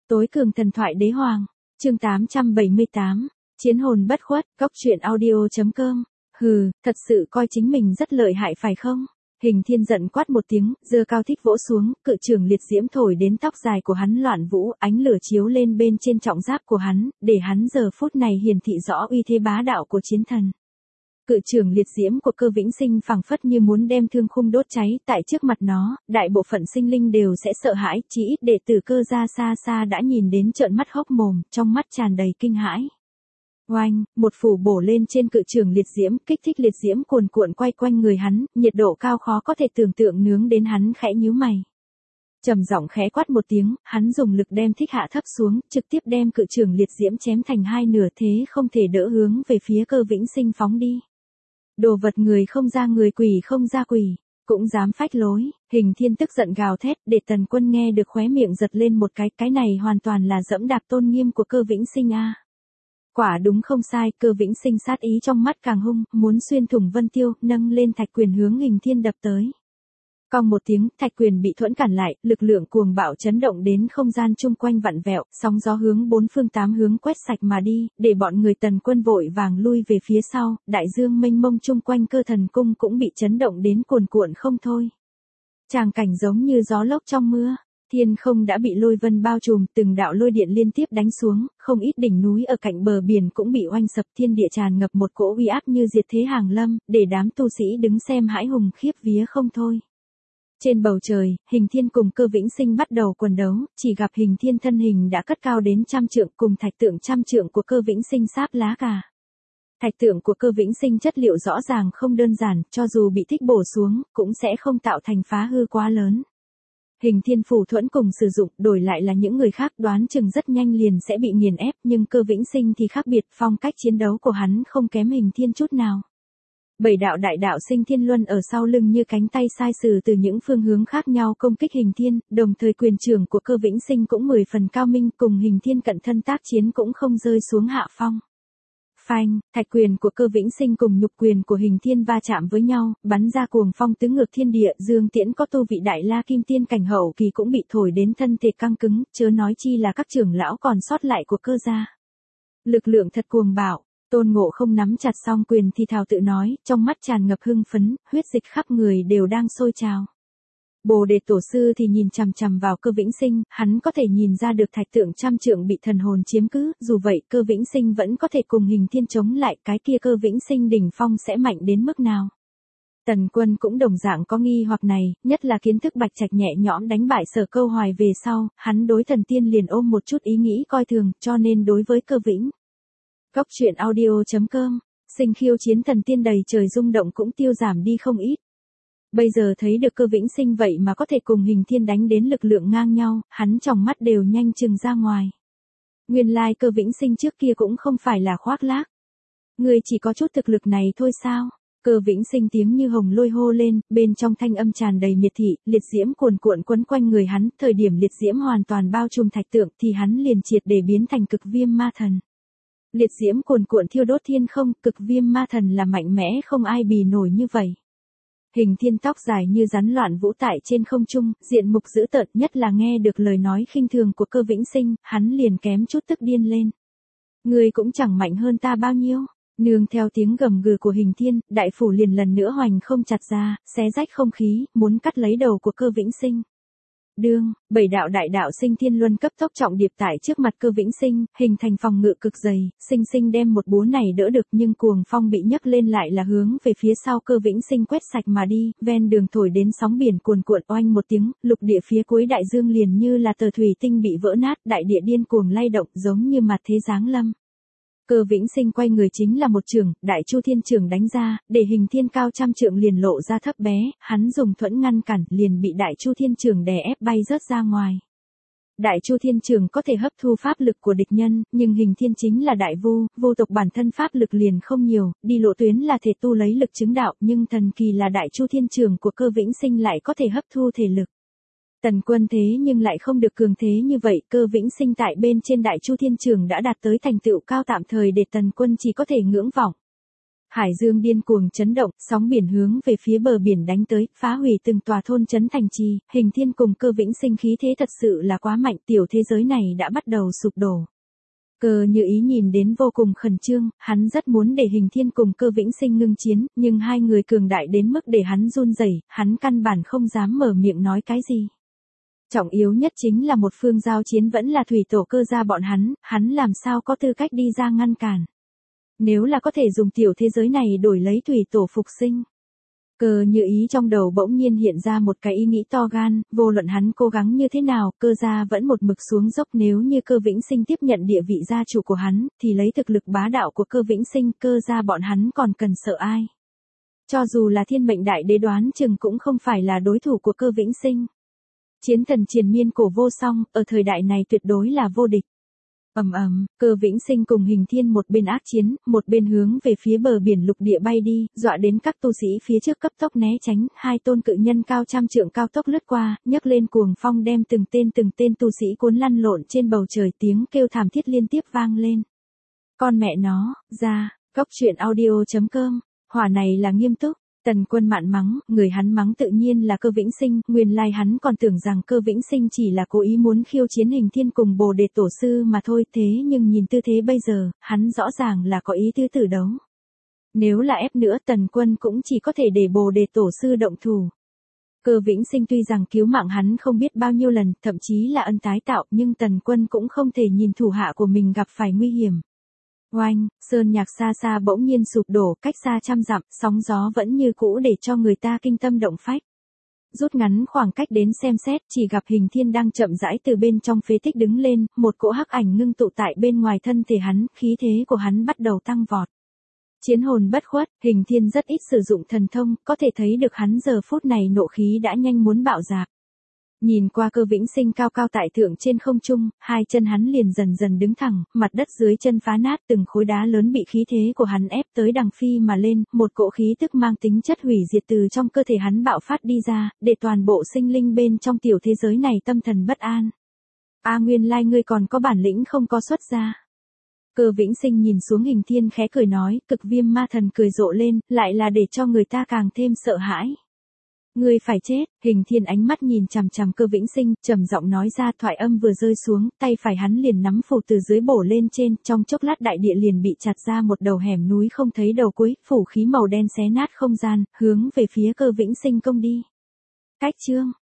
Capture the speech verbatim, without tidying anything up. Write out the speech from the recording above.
Tối cường thần thoại đế hoàng, chương tám trăm bảy mươi tám, chiến hồn bất khuất, góc truyện audio.com. Hừ, thật sự coi chính mình rất lợi hại phải không? Hình Thiên giận quát một tiếng, giơ cao thích vỗ xuống, cự trường liệt diễm thổi đến tóc dài của hắn loạn vũ, ánh lửa chiếu lên bên trên trọng giáp của hắn, để hắn giờ phút này hiển thị rõ uy thế bá đạo của chiến thần. Cự trường liệt diễm của Cơ Vĩnh Sinh phảng phất như muốn đem thương khung đốt cháy, tại trước mặt nó, đại bộ phận sinh linh đều sẽ sợ hãi, chỉ ít đệ tử Cơ gia xa xa đã nhìn đến trợn mắt hốc mồm, trong mắt tràn đầy kinh hãi. Oanh, một phủ bổ lên trên cự trường liệt diễm, kích thích liệt diễm cuồn cuộn quay quanh người hắn, nhiệt độ cao khó có thể tưởng tượng nướng đến hắn khẽ nhíu mày. Trầm giọng khẽ quát một tiếng, hắn dùng lực đem thích hạ thấp xuống, trực tiếp đem cự trường liệt diễm chém thành hai nửa thế không thể đỡ hướng về phía Cơ Vĩnh Sinh phóng đi. Đồ vật người không ra người, quỷ không ra quỷ, cũng dám phách lối. Hình Thiên tức giận gào thét, để Tần Quân nghe được khóe miệng giật lên một cái, cái này hoàn toàn là dẫm đạp tôn nghiêm của Cơ Vĩnh Sinh a. Quả đúng không sai, Cơ Vĩnh Sinh sát ý trong mắt càng hung, muốn xuyên thủng vân tiêu, nâng lên thạch quyền hướng Hình Thiên đập tới. Cong một tiếng, thạch quyền bị thuẫn cản lại, lực lượng cuồng bạo chấn động đến không gian chung quanh vặn vẹo, sóng gió hướng bốn phương tám hướng quét sạch mà đi, để bọn người Tần Quân vội vàng lui về phía sau, đại dương mênh mông chung quanh Cơ Thần Cung cũng bị chấn động đến cuồn cuộn không thôi. Tràng cảnh giống như gió lốc trong mưa, thiên không đã bị lôi vân bao trùm, từng đạo lôi điện liên tiếp đánh xuống, không ít đỉnh núi ở cạnh bờ biển cũng bị oanh sập, thiên địa tràn ngập một cỗ uy áp như diệt thế hàng lâm, để đám tu sĩ đứng xem hãi hùng khiếp vía không thôi. Trên bầu trời, Hình Thiên cùng Cơ Vĩnh Sinh bắt đầu quần đấu, chỉ gặp Hình Thiên thân hình đã cất cao đến trăm trượng cùng thạch tượng trăm trượng của Cơ Vĩnh Sinh sáp lá cà. Thạch tượng của Cơ Vĩnh Sinh chất liệu rõ ràng không đơn giản, cho dù bị thích bổ xuống, cũng sẽ không tạo thành phá hư quá lớn. Hình Thiên phù thuẫn cùng sử dụng, đổi lại là những người khác đoán chừng rất nhanh liền sẽ bị nghiền ép, nhưng Cơ Vĩnh Sinh thì khác biệt, phong cách chiến đấu của hắn không kém Hình Thiên chút nào. Bảy đạo đại đạo sinh thiên luân ở sau lưng như cánh tay sai sử từ những phương hướng khác nhau công kích Hình Thiên, đồng thời quyền trưởng của Cơ Vĩnh Sinh cũng mười phần cao minh, cùng Hình Thiên cận thân tác chiến cũng không rơi xuống hạ phong. Phanh, thạch quyền của Cơ Vĩnh Sinh cùng nhục quyền của Hình Thiên va chạm với nhau, bắn ra cuồng phong tứ ngược thiên địa, Dương Tiễn có tu vị đại la kim tiên cảnh hậu kỳ cũng bị thổi đến thân thể căng cứng, chớ nói chi là các trưởng lão còn sót lại của Cơ gia. Lực lượng thật cuồng bạo. Tôn Ngộ Không nắm chặt song quyền thì thào tự nói, trong mắt tràn ngập hưng phấn, huyết dịch khắp người đều đang sôi trào. Bồ Đề Tổ Sư thì nhìn chằm chằm vào Cơ Vĩnh Sinh, hắn có thể nhìn ra được thạch tượng trăm trượng bị thần hồn chiếm cứ, dù vậy Cơ Vĩnh Sinh vẫn có thể cùng Hình Thiên chống lại, cái kia Cơ Vĩnh Sinh đỉnh phong sẽ mạnh đến mức nào. Tần Quân cũng đồng dạng có nghi hoặc này, nhất là kiến thức Bạch Trạch nhẹ nhõm đánh bại Sở Câu Hoài về sau, hắn đối thần tiên liền ôm một chút ý nghĩ coi thường, cho nên đối với Cơ Vĩnh Góc truyện audio.com, sinh khiêu chiến thần tiên đầy trời rung động cũng tiêu giảm đi không ít. Bây giờ thấy được Cơ Vĩnh Sinh vậy mà có thể cùng Hình Thiên đánh đến lực lượng ngang nhau, hắn trong mắt đều nhanh chừng ra ngoài. Nguyên lai Cơ Vĩnh Sinh trước kia cũng không phải là khoác lác. Người chỉ có chút thực lực này thôi sao? Cơ Vĩnh Sinh tiếng như hồng lôi hô lên, bên trong thanh âm tràn đầy miệt thị, liệt diễm cuồn cuộn quấn quanh người hắn, thời điểm liệt diễm hoàn toàn bao trùm thạch tượng thì hắn liền triệt để biến thành cực viêm ma thần. Liệt diễm cuồn cuộn thiêu đốt thiên không, cực viêm ma thần là mạnh mẽ không ai bì nổi như vậy. Hình Thiên tóc dài như rắn loạn vũ tại trên không trung, diện mục dữ tợn, nhất là nghe được lời nói khinh thường của Cơ Vĩnh Sinh, hắn liền kém chút tức điên lên. Ngươi cũng chẳng mạnh hơn ta bao nhiêu. Nương theo tiếng gầm gừ của Hình Thiên, đại phủ liền lần nữa hoành không chặt ra, xé rách không khí, muốn cắt lấy đầu của Cơ Vĩnh Sinh. Đương, bảy đạo đại đạo sinh thiên luân cấp tốc trọng điệp tại trước mặt Cơ Vĩnh Sinh, hình thành phòng ngự cực dày, sinh sinh đem một búa này đỡ được, nhưng cuồng phong bị nhấc lên lại là hướng về phía sau Cơ Vĩnh Sinh quét sạch mà đi, ven đường thổi đến sóng biển cuồn cuộn oanh một tiếng, lục địa phía cuối đại dương liền như là tờ thủy tinh bị vỡ nát, đại địa điên cuồng lay động giống như mặt thế giáng lâm. Cơ Vĩnh Sinh quay người chính là một trường, Đại Chu Thiên Trường đánh ra, để Hình Thiên cao trăm trượng liền lộ ra thấp bé, hắn dùng thuẫn ngăn cản, liền bị Đại Chu Thiên Trường đè ép bay rớt ra ngoài. Đại Chu Thiên Trường có thể hấp thu pháp lực của địch nhân, nhưng Hình Thiên chính là đại vu, vô tộc bản thân pháp lực liền không nhiều, đi lộ tuyến là thể tu lấy lực chứng đạo, nhưng thần kỳ là Đại Chu Thiên Trường của Cơ Vĩnh Sinh lại có thể hấp thu thể lực. Tần Quân thế nhưng lại không được cường thế như vậy, Cơ Vĩnh Sinh tại bên trên Đại Chu Thiên Trường đã đạt tới thành tựu cao tạm thời để Tần Quân chỉ có thể ngưỡng vọng. Hải dương điên cuồng chấn động, sóng biển hướng về phía bờ biển đánh tới, phá hủy từng tòa thôn trấn thành trì, Hình Thiên cùng Cơ Vĩnh Sinh khí thế thật sự là quá mạnh, tiểu thế giới này đã bắt đầu sụp đổ. Cơ Như Ý nhìn đến vô cùng khẩn trương, hắn rất muốn để Hình Thiên cùng Cơ Vĩnh Sinh ngưng chiến, nhưng hai người cường đại đến mức để hắn run rẩy, hắn căn bản không dám mở miệng nói cái gì. Trọng yếu nhất chính là một phương giao chiến vẫn là thủy tổ Cơ gia bọn hắn, hắn làm sao có tư cách đi ra ngăn cản. Nếu là có thể dùng tiểu thế giới này đổi lấy thủy tổ phục sinh. Cơ Như Ý trong đầu bỗng nhiên hiện ra một cái ý nghĩ to gan, vô luận hắn cố gắng như thế nào, Cơ gia vẫn một mực xuống dốc, nếu như Cơ Vĩnh Sinh tiếp nhận địa vị gia chủ của hắn, thì lấy thực lực bá đạo của Cơ Vĩnh Sinh, Cơ gia bọn hắn còn cần sợ ai. Cho dù là thiên mệnh đại đế đoán chừng cũng không phải là đối thủ của Cơ Vĩnh Sinh. Chiến thần triền miên cổ vô song, ở thời đại này tuyệt đối là vô địch. Ầm ầm, Cơ Vĩnh Sinh cùng Hình Thiên một bên ác chiến, một bên hướng về phía bờ biển lục địa bay đi, dọa đến các tu sĩ phía trước cấp tốc né tránh, hai tôn cự nhân cao trăm trượng cao tốc lướt qua, nhấc lên cuồng phong đem từng tên từng tên tu sĩ cuốn lăn lộn trên bầu trời, tiếng kêu thảm thiết liên tiếp vang lên. Con mẹ nó, ra, Cốc Truyện Audio chấm com, hỏa này là nghiêm túc. Tần Quân mạn mắng, người hắn mắng tự nhiên là Cơ Vĩnh Sinh, nguyên lai hắn còn tưởng rằng Cơ Vĩnh Sinh chỉ là cố ý muốn khiêu chiến Hình Thiên cùng Bồ Đề Tổ Sư mà thôi, thế nhưng nhìn tư thế bây giờ, hắn rõ ràng là có ý tứ tử đấu. Nếu là ép nữa Tần Quân cũng chỉ có thể để Bồ Đề Tổ Sư động thủ. Cơ Vĩnh Sinh tuy rằng cứu mạng hắn không biết bao nhiêu lần, thậm chí là ân tái tạo, nhưng Tần Quân cũng không thể nhìn thủ hạ của mình gặp phải nguy hiểm. Oanh, sơn nhạc xa xa bỗng nhiên sụp đổ, cách xa trăm dặm, sóng gió vẫn như cũ để cho người ta kinh tâm động phách. Rút ngắn khoảng cách đến xem xét, chỉ gặp Hình Thiên đang chậm rãi từ bên trong phế tích đứng lên, một cỗ hắc ảnh ngưng tụ tại bên ngoài thân thể hắn, khí thế của hắn bắt đầu tăng vọt. Chiến hồn bất khuất, Hình Thiên rất ít sử dụng thần thông, có thể thấy được hắn giờ phút này nộ khí đã nhanh muốn bạo dạp. Nhìn qua Cơ Vĩnh Sinh cao cao tại thượng trên không trung, hai chân hắn liền dần dần đứng thẳng, mặt đất dưới chân phá nát, từng khối đá lớn bị khí thế của hắn ép tới đằng phi mà lên, một cỗ khí tức mang tính chất hủy diệt từ trong cơ thể hắn bạo phát đi ra, để toàn bộ sinh linh bên trong tiểu thế giới này tâm thần bất an. A nguyên lai ngươi còn có bản lĩnh không có xuất ra. Cơ Vĩnh Sinh nhìn xuống Hình Thiên khẽ cười nói, Cực Viêm Ma Thần cười rộ lên, lại là để cho người ta càng thêm sợ hãi. Ngươi phải chết, Hình Thiên ánh mắt nhìn chằm chằm Cơ Vĩnh Sinh, trầm giọng nói ra, thoại âm vừa rơi xuống, tay phải hắn liền nắm phủ từ dưới bổ lên trên, trong chốc lát đại địa liền bị chặt ra một đầu hẻm núi không thấy đầu cuối, phủ khí màu đen xé nát không gian, hướng về phía Cơ Vĩnh Sinh công đi. Cách chương